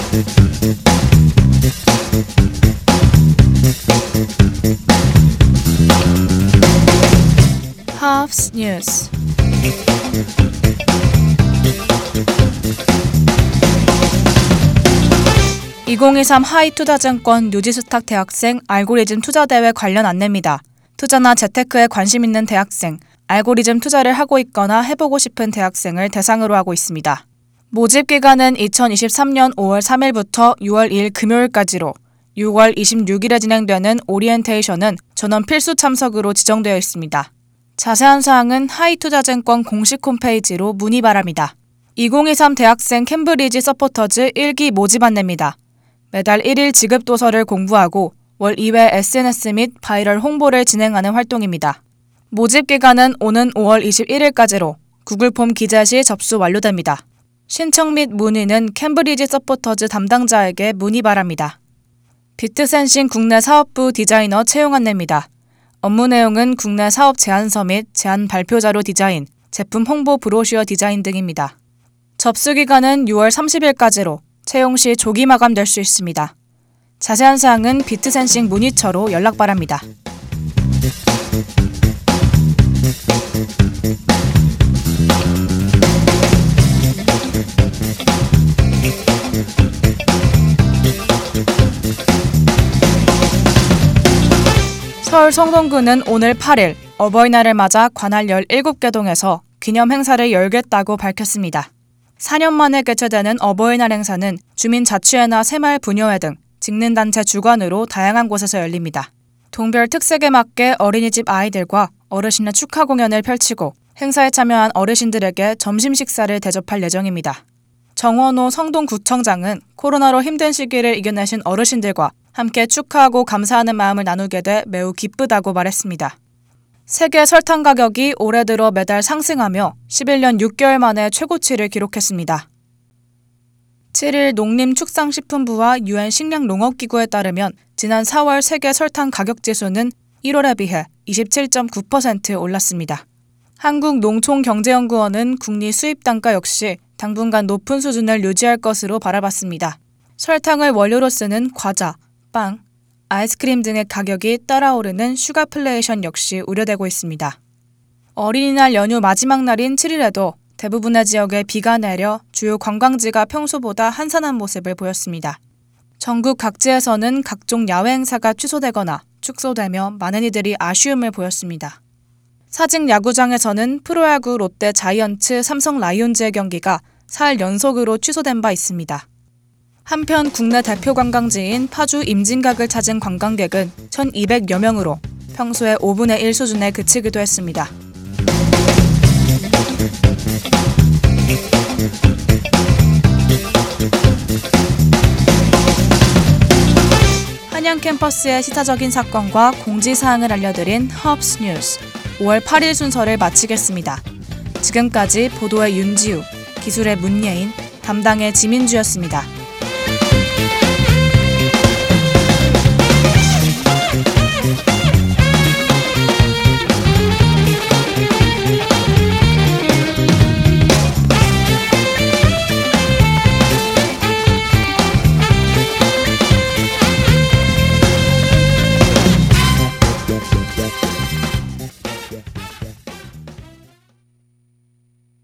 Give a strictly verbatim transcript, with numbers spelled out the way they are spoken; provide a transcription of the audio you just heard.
Hubs News. 이천이십삼 하이투자증권 뉴지스탁 대학생 알고리즘 투자대회 관련 안내입니다. 투자나 재테크에 관심 있는 대학생, 알고리즘 투자를 하고 있거나 해보고 싶은 대학생을 대상으로 하고 있습니다. 모집 기간은 이천이십삼년 오월 삼일부터 유월 이일 금요일까지로, 유월 이십육일에 진행되는 오리엔테이션은 전원 필수 참석으로 지정되어 있습니다. 자세한 사항은 하이투자증권 공식 홈페이지로 문의 바랍니다. 이천이십삼 대학생 캠브리지 서포터즈 일 기 모집 안내입니다. 매달 일 일 지급 도서를 공부하고 월 이 회 에스엔에스 및 바이럴 홍보를 진행하는 활동입니다. 모집 기간은 오는 오월 이십일일까지로 구글 폼 기재 시 접수 완료됩니다. 신청 및 문의는 캠브리지 서포터즈 담당자에게 문의 바랍니다. 비트센싱 국내 사업부 디자이너 채용 안내입니다. 업무 내용은 국내 사업 제안서 및 제안 발표 자료 디자인, 제품 홍보 브로셔 디자인 등입니다. 접수 기간은 유월 삼십일까지로 채용 시 조기 마감될 수 있습니다. 자세한 사항은 비트센싱 문의처로 연락 바랍니다. 서울 성동구는 오늘 팔일 어버이날을 맞아 관할 열일곱 개 동에서 기념 행사를 열겠다고 밝혔습니다. 사 년 만에 개최되는 어버이날 행사는 주민자치회나 새마을 부녀회 등 직능단체 주관으로 다양한 곳에서 열립니다. 동별 특색에 맞게 어린이집 아이들과 어르신의 축하 공연을 펼치고 행사에 참여한 어르신들에게 점심 식사를 대접할 예정입니다. 정원호 성동구청장은 코로나로 힘든 시기를 이겨내신 어르신들과 함께 축하하고 감사하는 마음을 나누게 돼 매우 기쁘다고 말했습니다. 세계 설탕 가격이 올해 들어 매달 상승하며 십일 년 육 개월 만에 최고치를 기록했습니다. 칠일 농림축산식품부와 유엔 식량농업기구에 따르면 지난 사월 세계 설탕 가격지수는 일월에 비해 이십칠 점 구 퍼센트 올랐습니다. 한국농촌경제연구원은 국내 수입 단가 역시 당분간 높은 수준을 유지할 것으로 바라봤습니다. 설탕을 원료로 쓰는 과자, 빵, 아이스크림 등의 가격이 따라오르는 슈가플레이션 역시 우려되고 있습니다. 어린이날 연휴 마지막 날인 칠일에도 대부분의 지역에 비가 내려 주요 관광지가 평소보다 한산한 모습을 보였습니다. 전국 각지에서는 각종 야외 행사가 취소되거나 축소되며 많은 이들이 아쉬움을 보였습니다. 사직 야구장에서는 프로야구 롯데 자이언츠 삼성 라이온즈의 경기가 사일 연속으로 취소된 바 있습니다. 한편 국내 대표 관광지인 파주 임진각을 찾은 관광객은 천이백여 명으로 평소의 오분의 일 수준에 그치기도 했습니다. 한양 캠퍼스의 시사적인 사건과 공지사항을 알려드린 Hubs News 오월 팔일 순서를 마치겠습니다. 지금까지 보도의 윤지우, 기술의 문예인, 담당의 지민주였습니다.